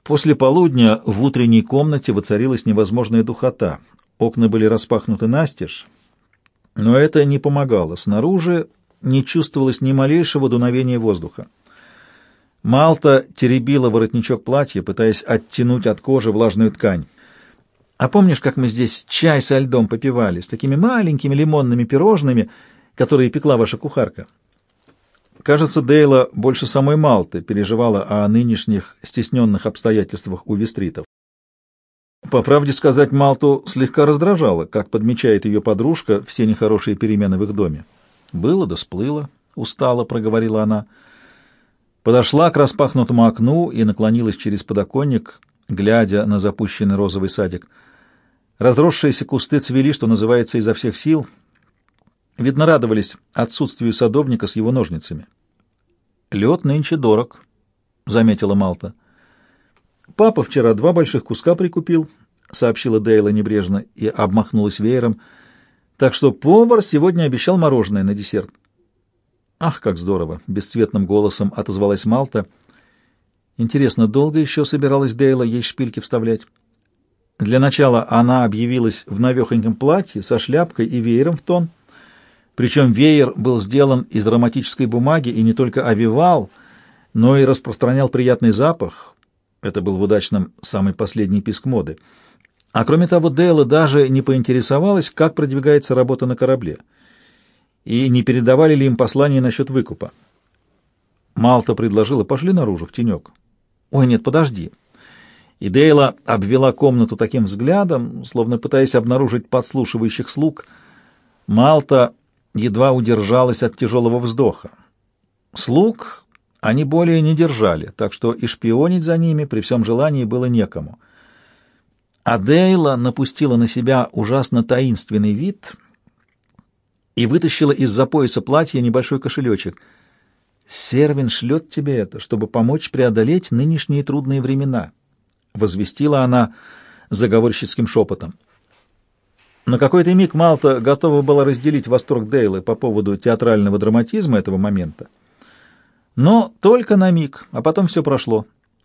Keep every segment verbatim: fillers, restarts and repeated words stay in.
После полудня в утренней комнате воцарилась невозможная духота. Окна были распахнуты настежь, но это не помогало. Снаружи не чувствовалось ни малейшего дуновения воздуха. Малта теребила воротничок платья, пытаясь оттянуть от кожи влажную ткань. «А помнишь, как мы здесь чай со льдом попивали, с такими маленькими лимонными пирожными, которые пекла ваша кухарка?» Кажется, Дейла больше самой Малты переживала о нынешних стесненных обстоятельствах у вестритов. По правде сказать, Малту слегка раздражало, как подмечает ее подружка все нехорошие перемены в их доме. «Было да сплыло», — устало проговорила она. Подошла к распахнутому окну и наклонилась через подоконник, глядя на запущенный розовый садик. Разросшиеся кусты цвели, что называется, изо всех сил. Видно, радовались отсутствию садовника с его ножницами. «Лед нынче дорог», — заметила Малта. «Папа вчера два больших куска прикупил», — сообщила Дейла небрежно и обмахнулась веером. «Так что повар сегодня обещал мороженое на десерт». «Ах, как здорово!» — бесцветным голосом отозвалась Малта. «Интересно, долго еще собиралась Дейла ей шпильки вставлять?» Для начала она объявилась в навехоньком платье со шляпкой и веером в тон. Причем веер был сделан из ароматической бумаги и не только овевал, но и распространял приятный запах. Это был в удачном самый последний писк моды. А кроме того, Дейла даже не поинтересовалась, как продвигается работа на корабле, и не передавали ли им послание насчет выкупа. Малта предложила: «Пошли наружу, в тенек». «Ой, нет, подожди». И Дейла обвела комнату таким взглядом, словно пытаясь обнаружить подслушивающих слуг. Малта едва удержалась от тяжелого вздоха. Слуг они более не держали, так что и шпионить за ними при всем желании было некому. А Дейла напустила на себя ужасно таинственный вид и вытащила из-за пояса платья небольшой кошелечек. «Сервин шлет тебе это, чтобы помочь преодолеть нынешние трудные времена», — возвестила она заговорщицким шепотом. На какой-то миг Малта готова была разделить восторг Дейлы по поводу театрального драматизма этого момента. Но только на миг, а потом все прошло.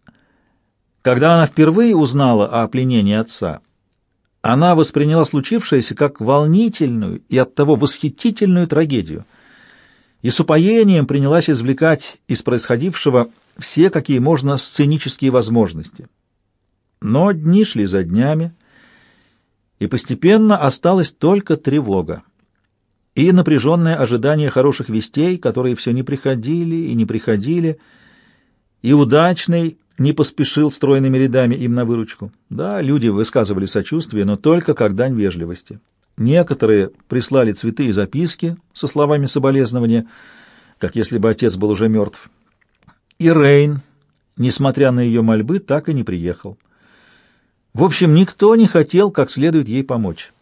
Когда она впервые узнала о пленении отца, она восприняла случившееся как волнительную и оттого восхитительную трагедию и с упоением принялась извлекать из происходившего все, какие можно, сценические возможности. Но дни шли за днями, и постепенно осталась только тревога и напряженное ожидание хороших вестей, которые все не приходили и не приходили, и удачный не поспешил стройными рядами им на выручку. Да, люди высказывали сочувствие, но только как дань вежливости. Некоторые прислали цветы и записки со словами соболезнования, как если бы отец был уже мертв. И Рейн, несмотря на ее мольбы, так и не приехал. В общем, никто не хотел как следует ей помочь.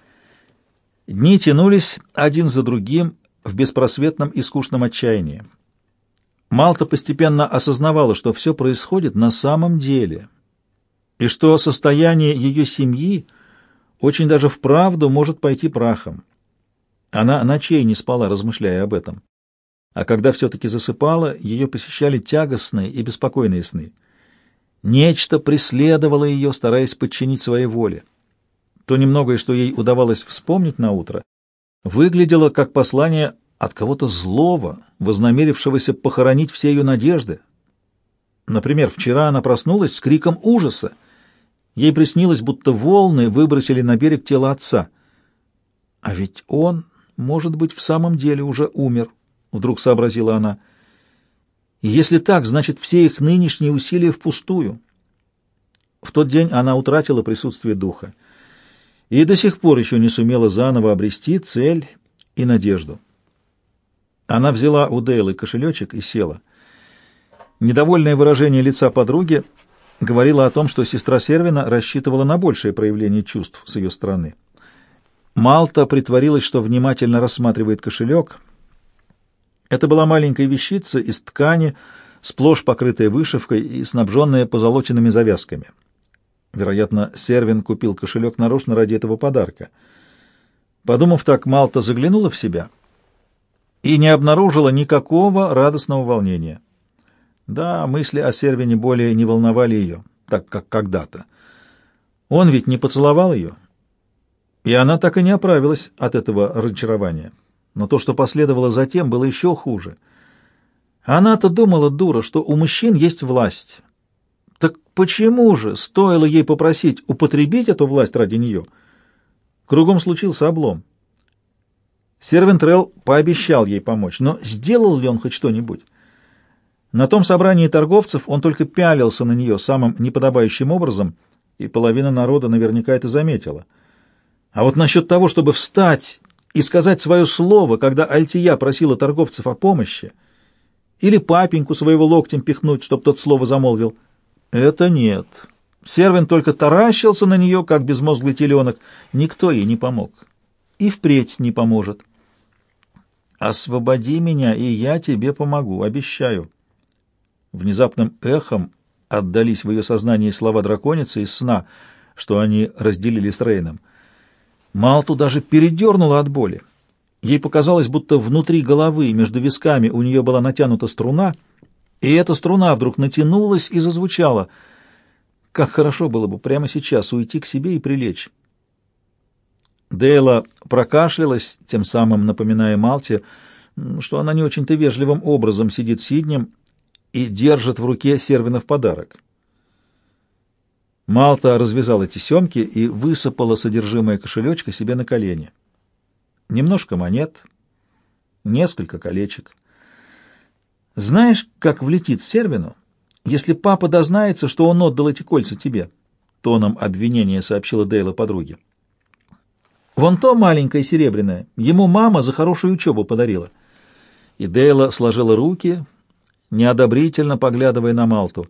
Дни тянулись один за другим в беспросветном и скучном отчаянии. Малта постепенно осознавала, что все происходит на самом деле, и что состояние ее семьи очень даже вправду может пойти прахом. Она ночей не спала, размышляя об этом. А когда все-таки засыпала, ее посещали тягостные и беспокойные сны. Нечто преследовало ее, стараясь подчинить своей воле. То немногое, что ей удавалось вспомнить на утро, выглядело как послание от кого-то злого, вознамерившегося похоронить все ее надежды. Например, вчера она проснулась с криком ужаса. Ей приснилось, будто волны выбросили на берег тело отца. А ведь он, может быть, в самом деле уже умер, вдруг сообразила она. И если так, значит, все их нынешние усилия впустую. В тот день она утратила присутствие духа и до сих пор еще не сумела заново обрести цель и надежду. Она взяла у Дейлы кошелечек и села. Недовольное выражение лица подруги говорило о том, что сестра Сервина рассчитывала на большее проявление чувств с ее стороны. Малта притворилась, что внимательно рассматривает кошелек. Это была маленькая вещица из ткани, сплошь покрытая вышивкой и снабженная позолоченными завязками. Вероятно, Сервин купил кошелек нарочно ради этого подарка. Подумав так, Малта заглянула в себя и не обнаружила никакого радостного волнения. Да, мысли о Сервине более не волновали ее. так как когда-то. Он ведь не поцеловал ее, и она так и не оправилась от этого разочарования. Но то, что последовало затем, было еще хуже. Она-то думала, дура, что у мужчин есть власть. Так почему же стоило ей попросить употребить эту власть ради нее? Кругом случился облом. Сервентрелл пообещал ей помочь, но сделал ли он хоть что-нибудь? На том собрании торговцев он только пялился на нее самым неподобающим образом, и половина народа наверняка это заметила. А вот насчет того, чтобы встать и сказать свое слово, когда Альтия просила торговцев о помощи, или папеньку своего локтем пихнуть, чтоб тот слово замолвил, это нет. Сервин только таращился на нее, как безмозглый теленок. Никто ей не помог. И впредь не поможет. «Освободи меня, и я тебе помогу, обещаю». Внезапным эхом отдались в ее сознании слова драконицы из сна, что они разделили с Рейном. Малту даже передернула от боли. Ей показалось, будто внутри головы, между висками, у нее была натянута струна, и эта струна вдруг натянулась и зазвучала. Как хорошо было бы прямо сейчас уйти к себе и прилечь. Дейла прокашлялась, тем самым напоминая Малте, что она не очень-то вежливым образом сидит сиднем и держит в руке Сервинов подарок. Малта развязала тесемки и высыпала содержимое кошелечка себе на колени. Немножко монет, несколько колечек. «Знаешь, как влетит Сервину, если папа дознается, что он отдал эти кольца тебе?» — тоном обвинения сообщила Дейла подруге. «Вон то маленькое серебряное ему мама за хорошую учебу подарила». И Дейла сложила руки, неодобрительно поглядывая на Малту.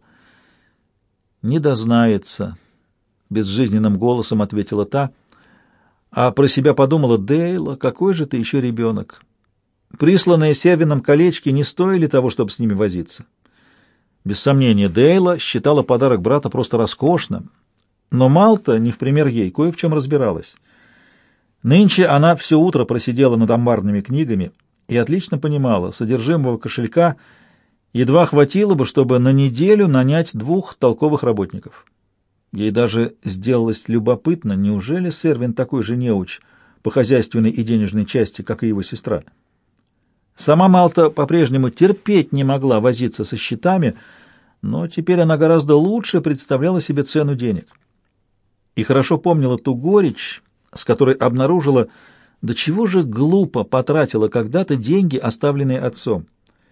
«Не дознается», — безжизненным голосом ответила та, а про себя подумала: «Дейла, какой же ты еще ребенок! Присланные Сервином колечки не стоили того, чтобы с ними возиться». Без сомнения, Дейла считала подарок брата просто роскошным, но Малта, не в пример ей, кое в чем разбиралась. Нынче она все утро просидела над амбарными книгами и отлично понимала, содержимого кошелька едва хватило бы, чтобы на неделю нанять двух толковых работников. Ей даже сделалось любопытно, неужели Сервин такой же неуч по хозяйственной и денежной части, как и его сестра. Сама Малта по-прежнему терпеть не могла возиться со счетами, но теперь она гораздо лучше представляла себе цену денег. И хорошо помнила ту горечь, с которой обнаружила, до чего же глупо потратила когда-то деньги, оставленные отцом.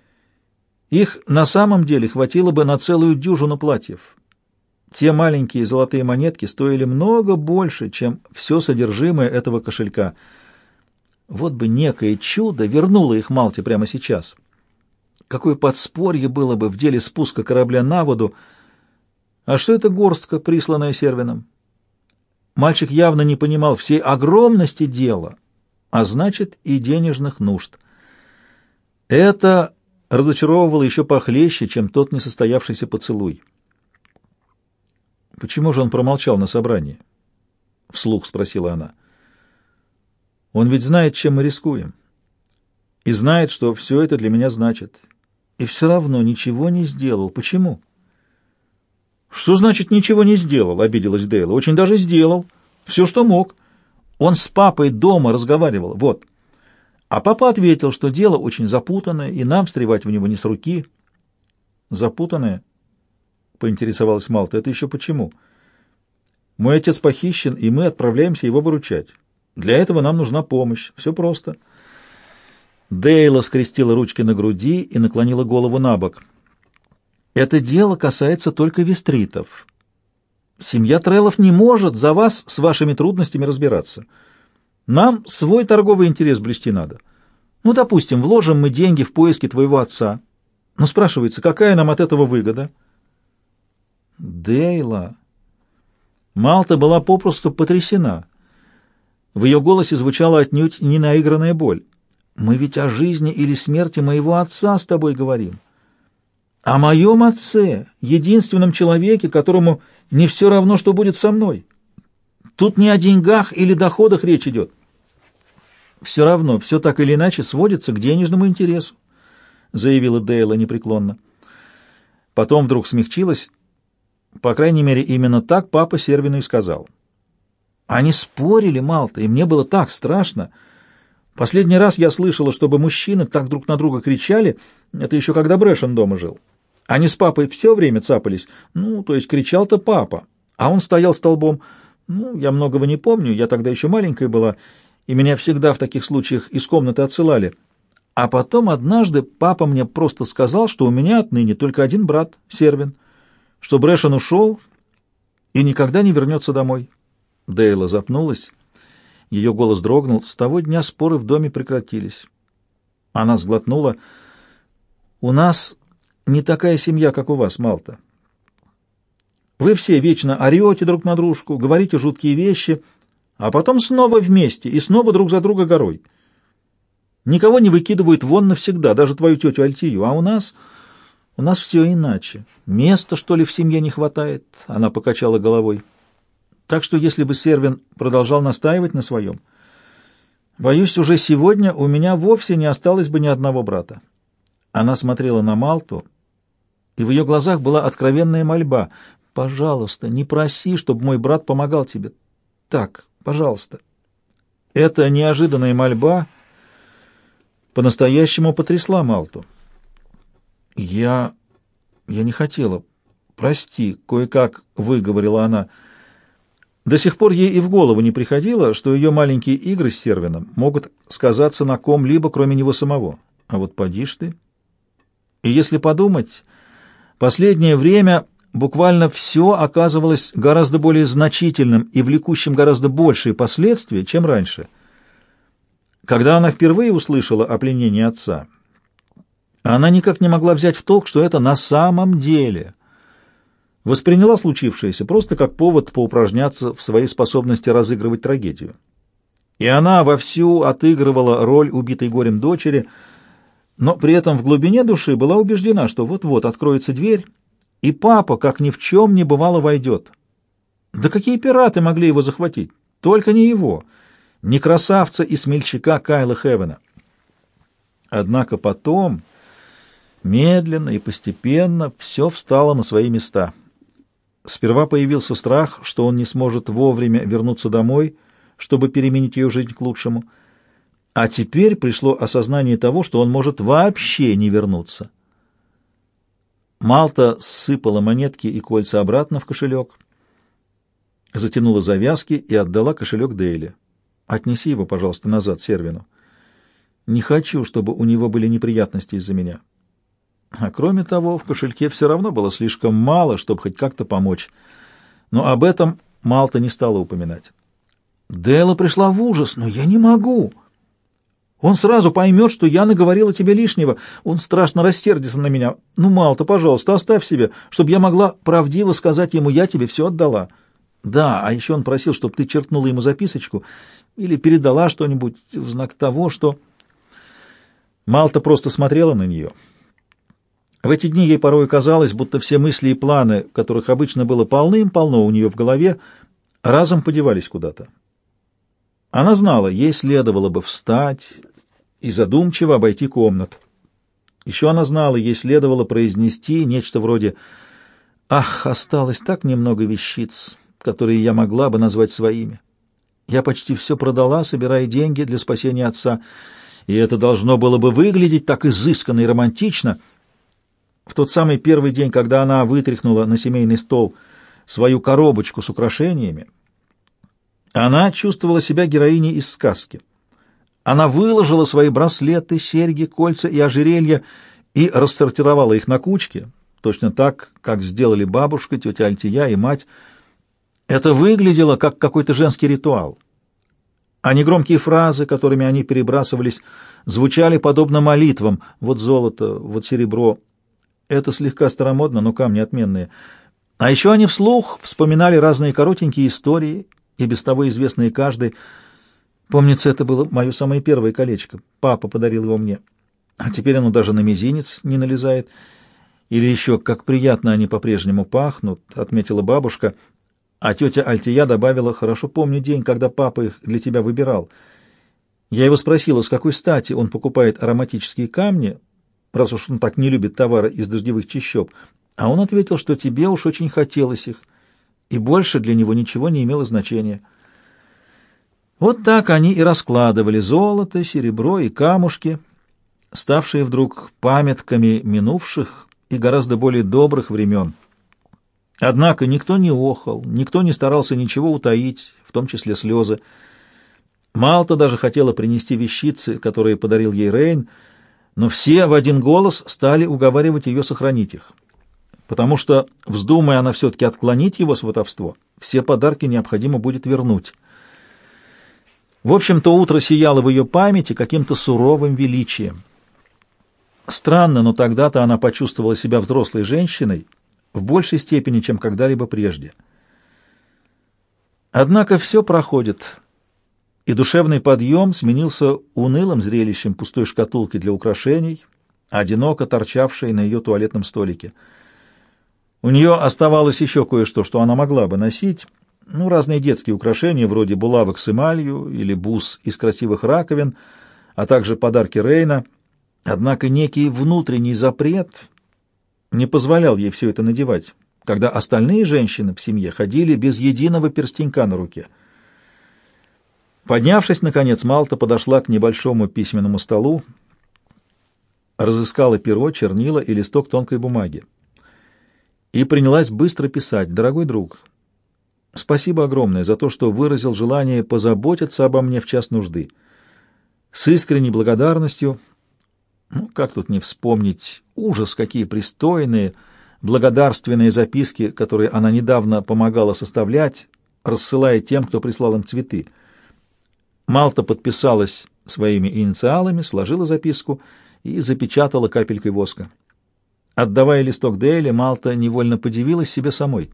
Их на самом деле хватило бы на целую дюжину платьев. Те маленькие золотые монетки стоили много больше, чем все содержимое этого кошелька. Вот бы некое чудо вернуло их Малте прямо сейчас. Какое подспорье было бы в деле спуска корабля на воду. А что это горстка, присланная Сервином? Мальчик явно не понимал всей огромности дела, а значит и денежных нужд. Это разочаровывало еще похлеще, чем тот несостоявшийся поцелуй. «Почему же он промолчал на собрании?» — вслух спросила она. «Он ведь знает, чем мы рискуем, и знает, что все это для меня значит, и все равно ничего не сделал. Почему?» «Что значит «ничего не сделал»?» — обиделась Дейла. «Очень даже сделал. Все, что мог. Он с папой дома разговаривал. Вот. А папа ответил, что дело очень запутанное, и нам встревать в него не с руки». «Запутанное?» — поинтересовалась Малта. «Это еще почему?» «Мой отец похищен, и мы отправляемся его выручать. Для этого нам нужна помощь. Все просто». Дейла скрестила ручки на груди и наклонила голову на бок. «Это дело касается только вестритов. Семья Треллов не может за вас с вашими трудностями разбираться. Нам свой торговый интерес блюсти надо. Ну, допустим, вложим мы деньги в поиски твоего отца. Но спрашивается, какая нам от этого выгода?» «Дейла...» Малта была попросту потрясена. В ее голосе звучала отнюдь не наигранная боль. «Мы ведь о жизни или смерти моего отца с тобой говорим. О моем отце, единственном человеке, которому не все равно, что будет со мной. Тут не о деньгах или доходах речь идет. Все равно, все так или иначе сводится к денежному интересу», — заявила Дейла непреклонно. Потом вдруг смягчилась. По крайней мере, именно так папа Сервину и сказал. Они спорили, Малта, и мне было так страшно. Последний раз я слышала, чтобы мужчины так друг на друга кричали, это еще когда Брэшен дома жил. Они с папой все время цапались, ну, то есть кричал-то папа, а он стоял столбом. Ну, я многого не помню, я тогда еще маленькая была, и меня всегда в таких случаях из комнаты отсылали. А потом однажды папа мне просто сказал, что у меня отныне только один брат, Сервин, что Брэшен ушел и никогда не вернется домой. Дейла запнулась. Ее голос дрогнул. С того дня споры в доме прекратились. Она сглотнула. «У нас не такая семья, как у вас, Малта. Вы все вечно орете друг на дружку, говорите жуткие вещи, а потом снова вместе и снова друг за друга горой. Никого не выкидывают вон навсегда, даже твою тетю Альтию. А у нас... у нас все иначе. Места, что ли, в семье не хватает?» Она покачала головой. «Так что, если бы Сервин продолжал настаивать на своем, боюсь, уже сегодня у меня вовсе не осталось бы ни одного брата». Она смотрела на Малту, и в ее глазах была откровенная мольба. «Пожалуйста, не проси, чтобы мой брат помогал тебе. Так, пожалуйста». Эта неожиданная мольба по-настоящему потрясла Малту. «Я... я не хотела. Прости», — кое-как выговорила она. До сих пор ей и в голову не приходило, что ее маленькие игры с Сервином могут сказаться на ком-либо, кроме него самого. А вот поди ж ты. И если подумать, последнее время буквально все оказывалось гораздо более значительным и влекущим гораздо большие последствия, чем раньше. Когда она впервые услышала о пленении отца, она никак не могла взять в толк, что это на самом деле. Восприняла случившееся просто как повод поупражняться в своей способности разыгрывать трагедию. И она вовсю отыгрывала роль убитой горем дочери, но при этом в глубине души была убеждена, что вот-вот откроется дверь, и папа, как ни в чем не бывало, войдет. Да какие пираты могли его захватить? Только не его, не красавца и смельчака Кайла Хевена. Однако потом, медленно и постепенно, все встало на свои места. Сперва появился страх, что он не сможет вовремя вернуться домой, чтобы переменить ее жизнь к лучшему, а теперь пришло осознание того, что он может вообще не вернуться. Малта сыпала монетки и кольца обратно в кошелек, затянула завязки и отдала кошелек Дейле. «Отнеси его, пожалуйста, назад Сервину. Не хочу, чтобы у него были неприятности из-за меня». А кроме того, в кошельке все равно было слишком мало, чтобы хоть как-то помочь. Но об этом Малта не стала упоминать. Дейла пришла в ужас. «Но я не могу. Он сразу поймет, что я наговорила тебе лишнего. Он страшно рассердится на меня. Ну, Малта, пожалуйста, оставь себе, чтобы я могла правдиво сказать ему, я тебе все отдала. Да, а еще он просил, чтобы ты черкнула ему записочку или передала что-нибудь в знак того, что...» Малта просто смотрела на нее. В эти дни ей порой казалось, будто все мысли и планы, которых обычно было полным-полно у нее в голове, разом подевались куда-то. Она знала, ей следовало бы встать и задумчиво обойти комнату. Еще она знала, ей следовало произнести нечто вроде «Ах, осталось так немного вещиц, которые я могла бы назвать своими. Я почти все продала, собирая деньги для спасения отца, и это должно было бы выглядеть так изысканно и романтично». В тот самый первый день, когда она вытряхнула на семейный стол свою коробочку с украшениями, она чувствовала себя героиней из сказки. Она выложила свои браслеты, серьги, кольца и ожерелья и рассортировала их на кучки, точно так, как сделали бабушка, тетя Альтия и мать. Это выглядело как какой-то женский ритуал. А негромкие фразы, которыми они перебрасывались, звучали подобно молитвам: «Вот золото, вот серебро». Это слегка старомодно, но камни отменные. А еще они вслух вспоминали разные коротенькие истории, и без того известные каждой. Помнится, это было мое самое первое колечко. Папа подарил его мне. А теперь оно даже на мизинец не налезает. Или еще, как приятно они по-прежнему пахнут, отметила бабушка. А тетя Альтия добавила: «Хорошо помню день, когда папа их для тебя выбирал. Я его спросила, с какой стати он покупает ароматические камни, раз уж он так не любит товары из дождевых чащоб. А он ответил, что тебе уж очень хотелось их, и больше для него ничего не имело значения. Вот так они и раскладывали золото, серебро и камушки, ставшие вдруг памятками минувших и гораздо более добрых времен. Однако никто не охал, никто не старался ничего утаить, в том числе слезы. Малта даже хотела принести вещицы, которые подарил ей Рейн, но все в один голос стали уговаривать ее сохранить их, потому что, вздумая она все-таки отклонить его сватовство, все подарки необходимо будет вернуть. В общем, то утро сияло в ее памяти каким-то суровым величием. Странно, но тогда-то она почувствовала себя взрослой женщиной в большей степени, чем когда-либо прежде. Однако все проходит, и душевный подъем сменился унылым зрелищем пустой шкатулки для украшений, одиноко торчавшей на ее туалетном столике. У нее оставалось еще кое-что, что она могла бы носить, ну, разные детские украшения, вроде булавок с эмалью или бус из красивых раковин, а также подарки Рейна. Однако некий внутренний запрет не позволял ей все это надевать, когда остальные женщины в семье ходили без единого перстенька на руке. Поднявшись, наконец, Малта подошла к небольшому письменному столу, разыскала перо, чернила и листок тонкой бумаги и принялась быстро писать: «Дорогой друг, спасибо огромное за то, что выразил желание позаботиться обо мне в час нужды. С искренней благодарностью...» Ну, как тут не вспомнить ужас, какие пристойные, благодарственные записки, которые она недавно помогала составлять, рассылая тем, кто прислал им цветы. Малта подписалась своими инициалами, сложила записку и запечатала капелькой воска. Отдавая листок Дейли, Малта невольно подивилась себе самой.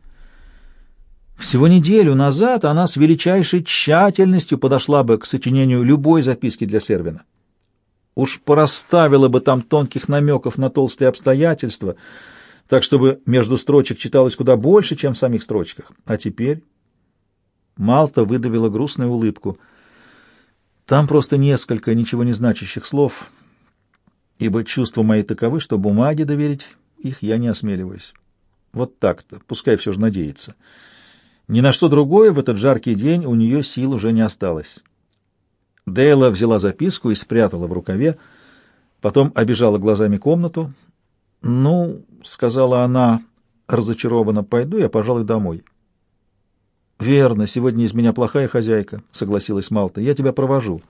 Всего неделю назад она с величайшей тщательностью подошла бы к сочинению любой записки для Сервина. Уж порасставила бы там тонких намеков на толстые обстоятельства, так, чтобы между строчек читалось куда больше, чем в самих строчках. А теперь Малта выдавила грустную улыбку. Там просто несколько ничего не значащих слов, ибо чувства мои таковы, что бумаге доверить их я не осмеливаюсь. Вот так-то, пускай все же надеется. Ни на что другое в этот жаркий день у нее сил уже не осталось. Дейла взяла записку и спрятала в рукаве, потом обежала глазами комнату. «Ну, — сказала она разочарованно, — пойду я, пожалуй, домой». «Верно, сегодня из меня плохая хозяйка», — согласилась Малта. «Я тебя провожу».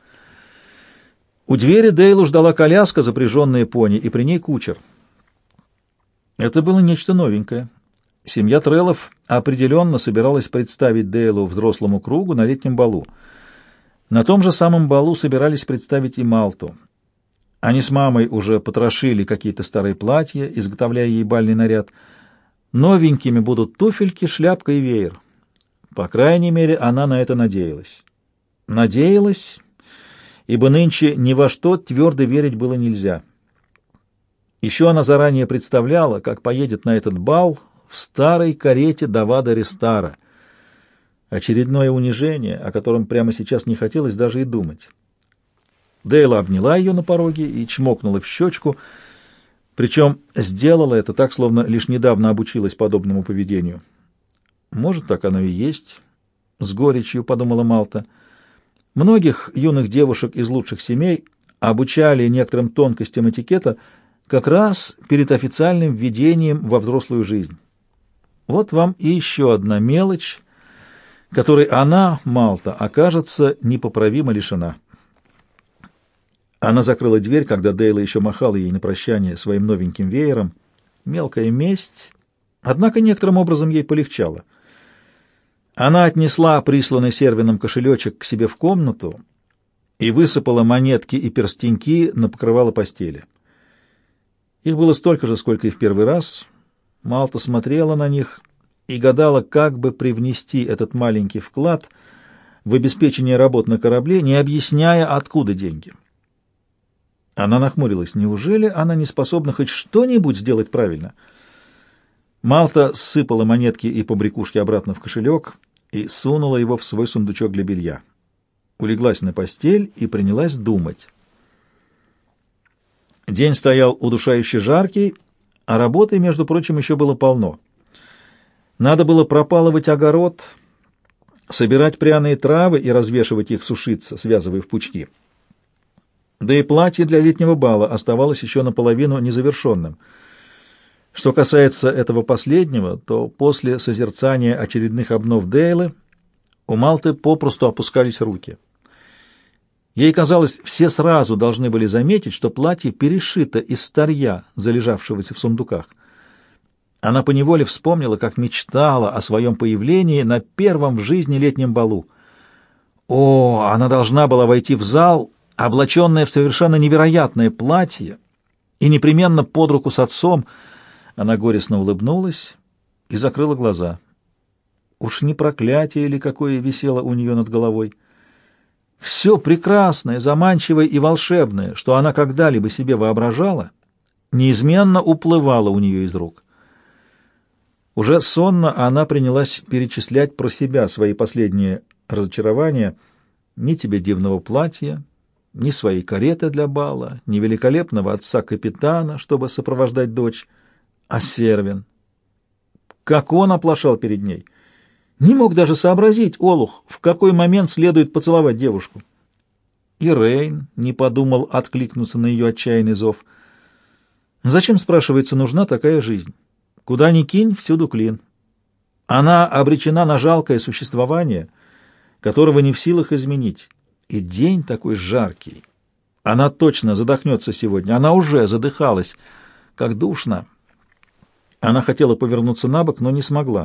У двери Дейлу ждала коляска, запряженная пони, и при ней кучер. Это было нечто новенькое. Семья Треллов определенно собиралась представить Дейлу взрослому кругу на летнем балу. На том же самом балу собирались представить и Малту. Они с мамой уже потрошили какие-то старые платья, изготовляя ей бальный наряд. Новенькими будут туфельки, шляпка и веер. По крайней мере, она на это надеялась. Надеялась, ибо нынче ни во что твердо верить было нельзя. Еще она заранее представляла, как поедет на этот бал в старой карете Давада Рестара. Очередное унижение, о котором прямо сейчас не хотелось даже и думать. Дейла обняла ее на пороге и чмокнула в щечку, причем сделала это так, словно лишь недавно обучилась подобному поведению. «Может, так оно и есть», — с горечью подумала Малта. Многих юных девушек из лучших семей обучали некоторым тонкостям этикета как раз перед официальным введением во взрослую жизнь. Вот вам и еще одна мелочь, которой она, Малта, окажется непоправимо лишена. Она закрыла дверь, когда Дейла еще махала ей на прощание своим новеньким веером. Мелкая месть, однако некоторым образом ей полегчало. Она отнесла присланный Сервином кошелечек к себе в комнату и высыпала монетки и перстеньки на покрывало постели. Их было столько же, сколько и в первый раз. Малта смотрела на них и гадала, как бы привнести этот маленький вклад в обеспечение работ на корабле, не объясняя, откуда деньги. Она нахмурилась. Неужели она не способна хоть что-нибудь сделать правильно? Малта сыпала монетки и побрякушки обратно в кошелек и сунула его в свой сундучок для белья. Улеглась на постель и принялась думать. День стоял удушающе жаркий, А работы, между прочим, еще было полно. Надо было пропалывать огород, собирать пряные травы и развешивать их сушиться, связывая в пучки. Да и платье для летнего бала оставалось еще наполовину незавершенным. Что касается этого последнего, то после созерцания очередных обнов Дейлы у Малты попросту опускались руки. Ей казалось, все сразу должны были заметить, что платье перешито из старья, залежавшегося в сундуках. Она поневоле вспомнила, как мечтала о своем появлении на первом в жизни летнем балу. О, она должна была войти в зал, облаченная в совершенно невероятное платье, и непременно под руку с отцом. Она горестно улыбнулась и закрыла глаза. Уж не проклятие ли какое висело у нее над головой? Все прекрасное, заманчивое и волшебное, что она когда-либо себе воображала, неизменно уплывало у нее из рук. Уже сонно она принялась перечислять про себя свои последние разочарования. Ни тебе дивного платья, ни своей кареты для бала, ни великолепного отца-капитана, чтобы сопровождать дочь, а Сервин. Как он оплошал перед ней! Не мог даже сообразить, олух, в какой момент следует поцеловать девушку. И Рейн не подумал откликнуться на ее отчаянный зов. Зачем, спрашивается, нужна такая жизнь? Куда ни кинь, всюду клин. Она обречена на жалкое существование, которого не в силах изменить. И день такой жаркий. Она точно задохнется сегодня. Она уже задыхалась. Как душно. Она хотела повернуться на бок, но не смогла.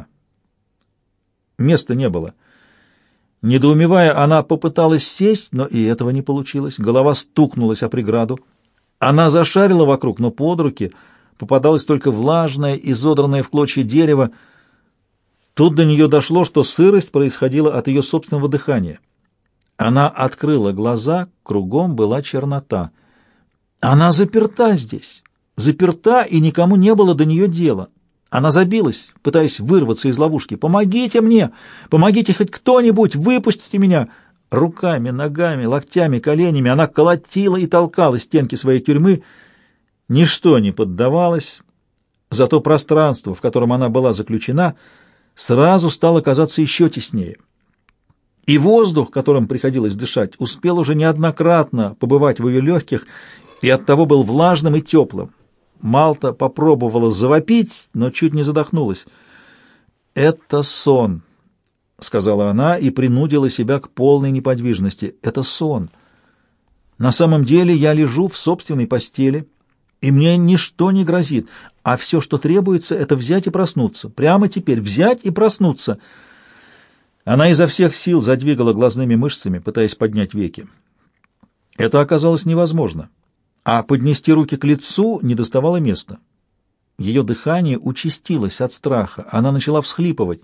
Места не было. Недоумевая, она попыталась сесть, но и этого не получилось. Голова стукнулась о преграду. Она зашарила вокруг, но под руки попадалось только влажное, изодранное в клочья дерево. Тут до нее дошло, что сырость происходила от ее собственного дыхания. Она открыла глаза, кругом была чернота. Она заперта здесь, заперта, и никому не было до нее дела. Она забилась, пытаясь вырваться из ловушки. «Помогите мне! Помогите хоть кто-нибудь! Выпустите меня!» Руками, ногами, локтями, коленями она колотила и толкала стенки своей тюрьмы. Ничто не поддавалось, зато пространство, в котором она была заключена, сразу стало казаться еще теснее. И воздух, которым приходилось дышать, успел уже неоднократно побывать в ее легких и оттого был влажным и теплым. Малта попробовала завопить, но чуть не задохнулась. «Это сон», — сказала она и принудила себя к полной неподвижности. «Это сон. На самом деле я лежу в собственной постели, и мне ничто не грозит, а все, что требуется, это взять и проснуться. Прямо теперь взять и проснуться». Она изо всех сил задвигала глазными мышцами, пытаясь поднять веки. Это оказалось невозможно. А поднести руки к лицу не доставало места. Ее дыхание участилось от страха. Она начала всхлипывать.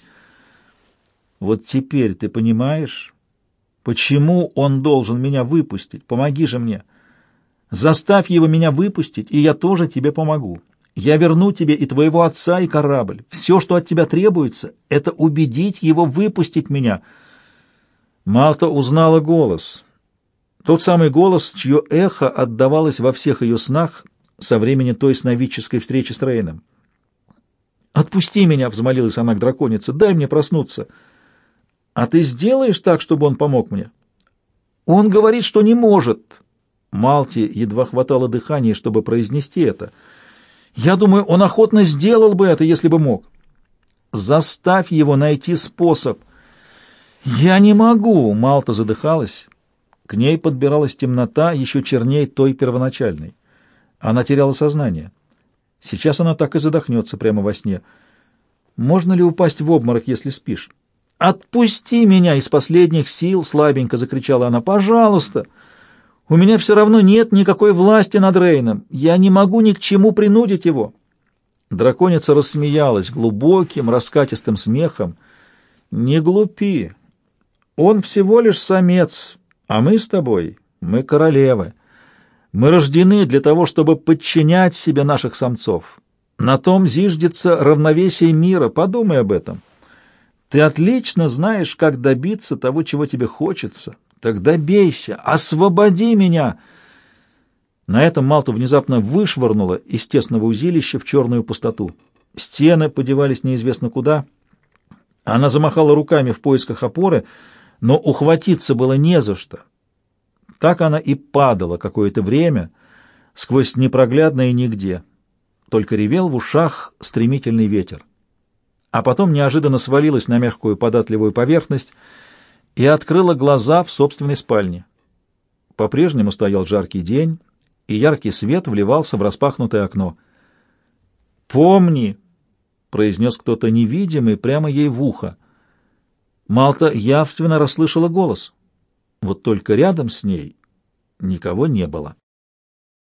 «Вот теперь ты понимаешь, почему он должен меня выпустить? Помоги же мне. Заставь его меня выпустить, и я тоже тебе помогу. Я верну тебе и твоего отца, и корабль. Все, что от тебя требуется, это убедить его выпустить меня». Малта узнала голос. Тот самый голос, чье эхо отдавалось во всех ее снах со времени той сновидческой встречи с Рейном. «Отпусти меня!» — взмолилась она к драконице. «Дай мне проснуться!» «А ты сделаешь так, чтобы он помог мне?» «Он говорит, что не может!» Малте едва хватало дыхания, чтобы произнести это. «Я думаю, он охотно сделал бы это, если бы мог!» «Заставь его найти способ!» «Я не могу!» — Малта задыхалась. К ней подбиралась темнота, еще черней той первоначальной. Она теряла сознание. Сейчас она так и задохнется прямо во сне. Можно ли упасть в обморок, если спишь? «Отпусти меня из последних сил!» — слабенько закричала она. «Пожалуйста! У меня все равно нет никакой власти над Рейном. Я не могу ни к чему принудить его!» Драконица рассмеялась глубоким, раскатистым смехом. «Не глупи! Он всего лишь самец!» А мы с тобой, мы королевы. Мы рождены для того, чтобы подчинять себе наших самцов. На том зиждется равновесие мира. Подумай об этом. Ты отлично знаешь, как добиться того, чего тебе хочется. Так добейся, освободи меня. На этом Малту внезапно вышвырнуло из тесного узилища в черную пустоту. Стены подевались неизвестно куда. Она замахала руками в поисках опоры, но ухватиться было не за что. Так она и падала какое-то время сквозь непроглядное нигде. Только ревел в ушах стремительный ветер. А потом неожиданно свалилась на мягкую податливую поверхность и открыла глаза в собственной спальне. По-прежнему стоял жаркий день, и яркий свет вливался в распахнутое окно. «Помни!» — произнес кто-то невидимый прямо ей в ухо. Малта явственно расслышала голос. Вот только рядом с ней никого не было.